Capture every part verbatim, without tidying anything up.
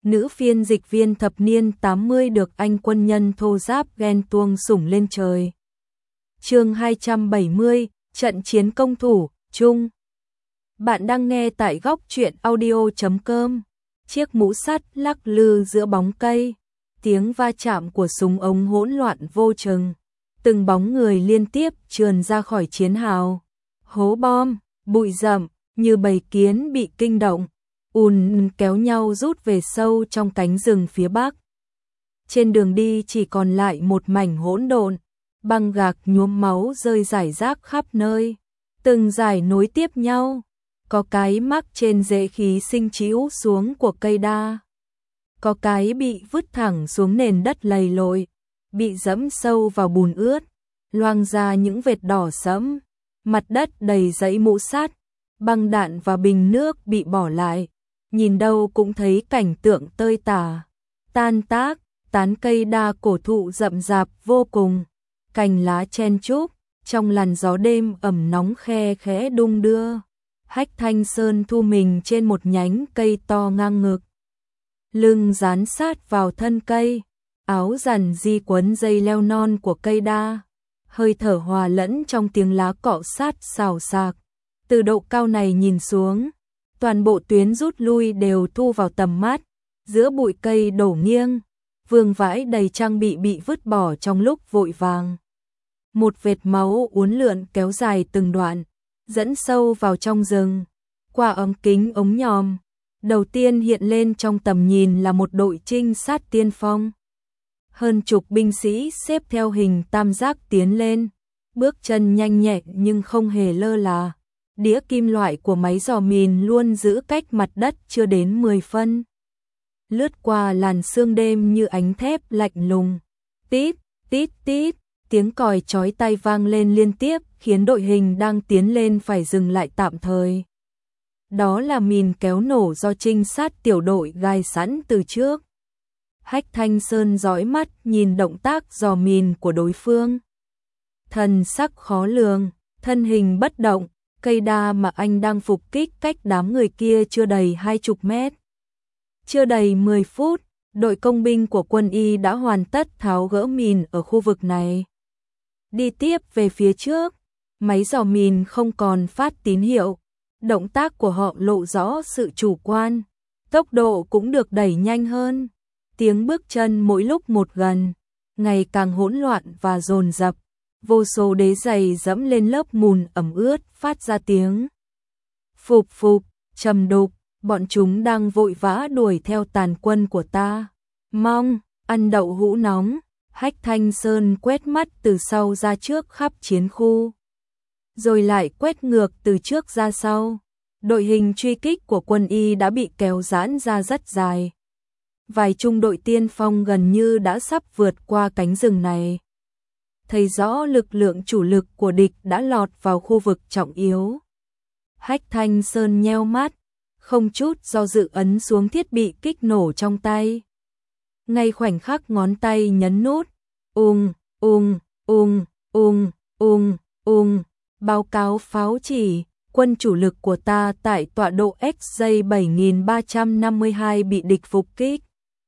nữ phiên dịch viên thập niên tám mươi được anh quân nhân thô giáp ghen tuông sủng lên trời. Chương hai trăm bảy mươi, trận chiến công thủ, chung. Bạn đang nghe tại góc truyện audio chấm com. Chiếc mũ sắt lắc lư giữa bóng cây, tiếng va chạm của súng ống hỗn loạn vô chừng. Từng bóng người liên tiếp trườn ra khỏi chiến hào. Hố bom, bụi rậm, như bầy kiến bị kinh động, ùn kéo nhau rút về sâu trong cánh rừng phía bắc. Trên đường đi chỉ còn lại một mảnh hỗn độn, băng gạc nhuốm máu rơi rải rác khắp nơi, từng dải nối tiếp nhau, có cái mắc trên rễ khí sinh chiếu xuống của cây đa, có cái bị vứt thẳng xuống nền đất lầy lội, bị dẫm sâu vào bùn ướt, loang ra những vệt đỏ sẫm, mặt đất đầy dãy mũ sắt, băng đạn và bình nước bị bỏ lại, nhìn đâu cũng thấy cảnh tượng tơi tả, tan tác, tán cây đa cổ thụ rậm rạp vô cùng, cành lá chen chúc, trong làn gió đêm ẩm nóng khe khẽ đung đưa. Hách Thanh Sơn thu mình trên một nhánh cây to ngang ngực, lưng dán sát vào thân cây, áo rằn di quấn dây leo non của cây đa, hơi thở hòa lẫn trong tiếng lá cọ sát xào xạc. Từ độ cao này nhìn xuống, toàn bộ tuyến rút lui đều thu vào tầm mắt, giữa bụi cây đổ nghiêng, vương vãi đầy trang bị bị vứt bỏ trong lúc vội vàng. Một vệt máu uốn lượn kéo dài từng đoạn, dẫn sâu vào trong rừng, qua ống kính ống nhòm. Đầu tiên hiện lên trong tầm nhìn là một đội trinh sát tiên phong. Hơn chục binh sĩ xếp theo hình tam giác tiến lên, bước chân nhanh nhẹn nhưng không hề lơ là. Đĩa kim loại của máy dò mìn luôn giữ cách mặt đất chưa đến mười phân. Lướt qua làn sương đêm như ánh thép lạnh lùng. Tít, tít, tít, tiếng còi chói tai vang lên liên tiếp khiến đội hình đang tiến lên phải dừng lại tạm thời. Đó là mìn kéo nổ do trinh sát tiểu đội gai sẵn từ trước. Hách Thanh Sơn dõi mắt nhìn động tác dò mìn của đối phương. Thần sắc khó lường, thân hình bất động, cây đa mà anh đang phục kích cách đám người kia chưa đầy hai chục mét. Chưa đầy mười phút, đội công binh của quân y đã hoàn tất tháo gỡ mìn ở khu vực này. Đi tiếp về phía trước, máy dò mìn không còn phát tín hiệu. Động tác của họ lộ rõ sự chủ quan, tốc độ cũng được đẩy nhanh hơn. Tiếng bước chân mỗi lúc một gần, ngày càng hỗn loạn và dồn dập. Vô số đế giày dẫm lên lớp mùn ẩm ướt phát ra tiếng phụp phụp, trầm đục. Bọn chúng đang vội vã đuổi theo tàn quân của ta. Mong, ăn đậu hũ nóng. Hách Thanh Sơn quét mắt từ sau ra trước khắp chiến khu, rồi lại quét ngược từ trước ra sau. Đội hình truy kích của quân y đã bị kéo giãn ra rất dài. Vài trung đội tiên phong gần như đã sắp vượt qua cánh rừng này. Thấy rõ lực lượng chủ lực của địch đã lọt vào khu vực trọng yếu. Hách Thanh Sơn nheo mắt, không chút do dự ấn xuống thiết bị kích nổ trong tay. Ngay khoảnh khắc ngón tay nhấn nút, ung, ung, ung, ung, ung, ung, báo cáo pháo chỉ, quân chủ lực của ta tại tọa độ X J bảy nghìn ba trăm năm mươi hai bị địch phục kích.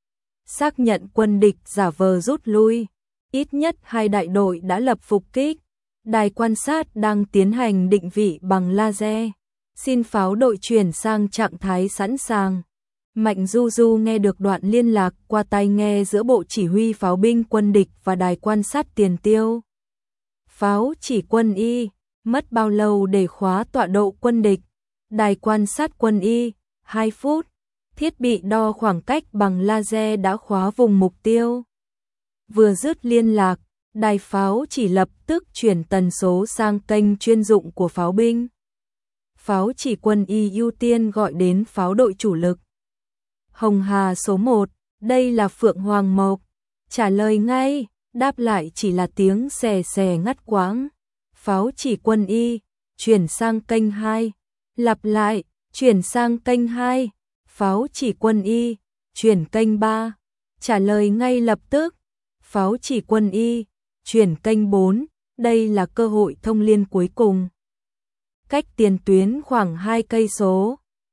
Xác nhận quân địch giả vờ rút lui, ít nhất hai đại đội đã lập phục kích. Đài quan sát đang tiến hành định vị bằng laser. Xin pháo đội chuyển sang trạng thái sẵn sàng. Mạnh Du Du nghe được đoạn liên lạc qua tai nghe giữa bộ chỉ huy pháo binh quân địch và đài quan sát tiền tiêu. Pháo chỉ quân y, mất bao lâu để khóa tọa độ quân địch? Đài quan sát quân y, hai phút. Thiết bị đo khoảng cách bằng laser đã khóa vùng mục tiêu. Vừa dứt liên lạc, đài pháo chỉ lập tức chuyển tần số sang kênh chuyên dụng của pháo binh. Pháo chỉ quân y ưu tiên gọi đến pháo đội chủ lực. Hồng Hà số một, đây là Phượng Hoàng Mộc. Trả lời ngay, đáp lại chỉ là tiếng xè xè ngắt quãng. Pháo chỉ quân y, chuyển sang kênh hai. Lặp lại, chuyển sang kênh hai. Pháo chỉ quân y, chuyển kênh ba. Trả lời ngay lập tức. Pháo chỉ quân y, chuyển kênh bốn. Đây là cơ hội thông liên cuối cùng. Cách tiền tuyến khoảng hai cây số,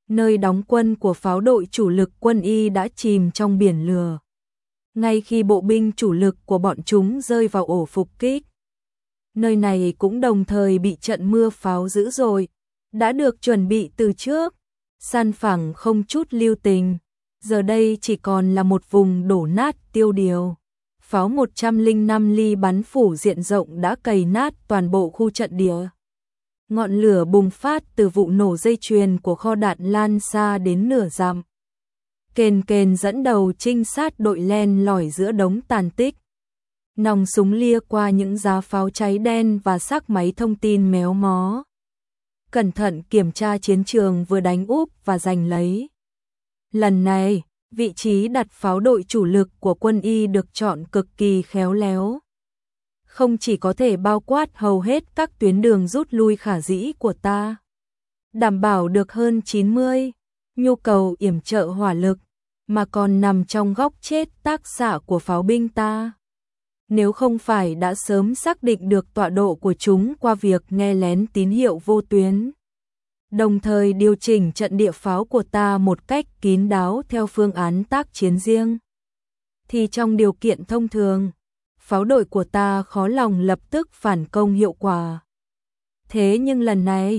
nơi đóng quân của pháo đội chủ lực quân y đã chìm trong biển lửa. Ngay khi bộ binh chủ lực của bọn chúng rơi vào ổ phục kích, nơi này cũng đồng thời bị trận mưa pháo dữ dội, đã được chuẩn bị từ trước, san phẳng không chút lưu tình, giờ đây chỉ còn là một vùng đổ nát tiêu điều. Pháo một trăm lẻ năm ly bắn phủ diện rộng đã cày nát toàn bộ khu trận địa. Ngọn lửa bùng phát từ vụ nổ dây chuyền của kho đạn lan xa đến nửa dặm. Kền kền dẫn đầu trinh sát đội len lỏi giữa đống tàn tích. Nòng súng lia qua những giá pháo cháy đen và xác máy thông tin méo mó. Cẩn thận kiểm tra chiến trường vừa đánh úp và giành lấy. Lần này, vị trí đặt pháo đội chủ lực của quân y được chọn cực kỳ khéo léo. Không chỉ có thể bao quát hầu hết các tuyến đường rút lui khả dĩ của ta, đảm bảo được hơn chín mươi nhu cầu yểm trợ hỏa lực, mà còn nằm trong góc chết tác xạ của pháo binh ta. Nếu không phải đã sớm xác định được tọa độ của chúng qua việc nghe lén tín hiệu vô tuyến, đồng thời điều chỉnh trận địa pháo của ta một cách kín đáo theo phương án tác chiến riêng, thì trong điều kiện thông thường, pháo đội của ta khó lòng lập tức phản công hiệu quả. Thế nhưng lần này,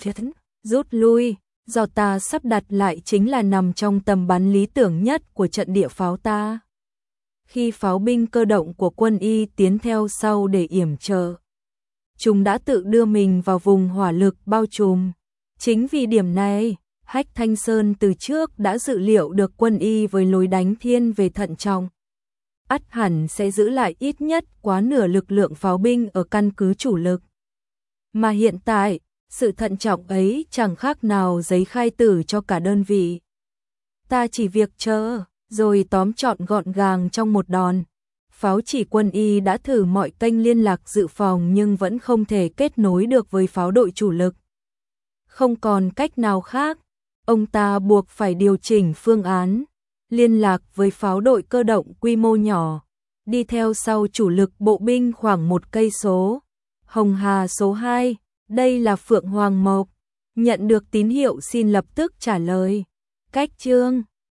rút lui, do ta sắp đặt lại chính là nằm trong tầm bắn lý tưởng nhất của trận địa pháo ta. Khi pháo binh cơ động của quân y tiến theo sau để yểm trợ, chúng đã tự đưa mình vào vùng hỏa lực bao trùm. Chính vì điểm này, Hách Thanh Sơn từ trước đã dự liệu được quân y với lối đánh thiên về thận trọng, ắt hẳn sẽ giữ lại ít nhất quá nửa lực lượng pháo binh ở căn cứ chủ lực. Mà hiện tại, sự thận trọng ấy chẳng khác nào giấy khai tử cho cả đơn vị. Ta chỉ việc chờ, rồi tóm trọn gọn gàng trong một đòn. Pháo chỉ quân y đã thử mọi kênh liên lạc dự phòng nhưng vẫn không thể kết nối được với pháo đội chủ lực. Không còn cách nào khác, ông ta buộc phải điều chỉnh phương án, liên lạc với pháo đội cơ động quy mô nhỏ, đi theo sau chủ lực bộ binh khoảng một cây số. Hồng Hà số hai, đây là Phượng Hoàng Mộc, nhận được tín hiệu xin lập tức trả lời. Cách chương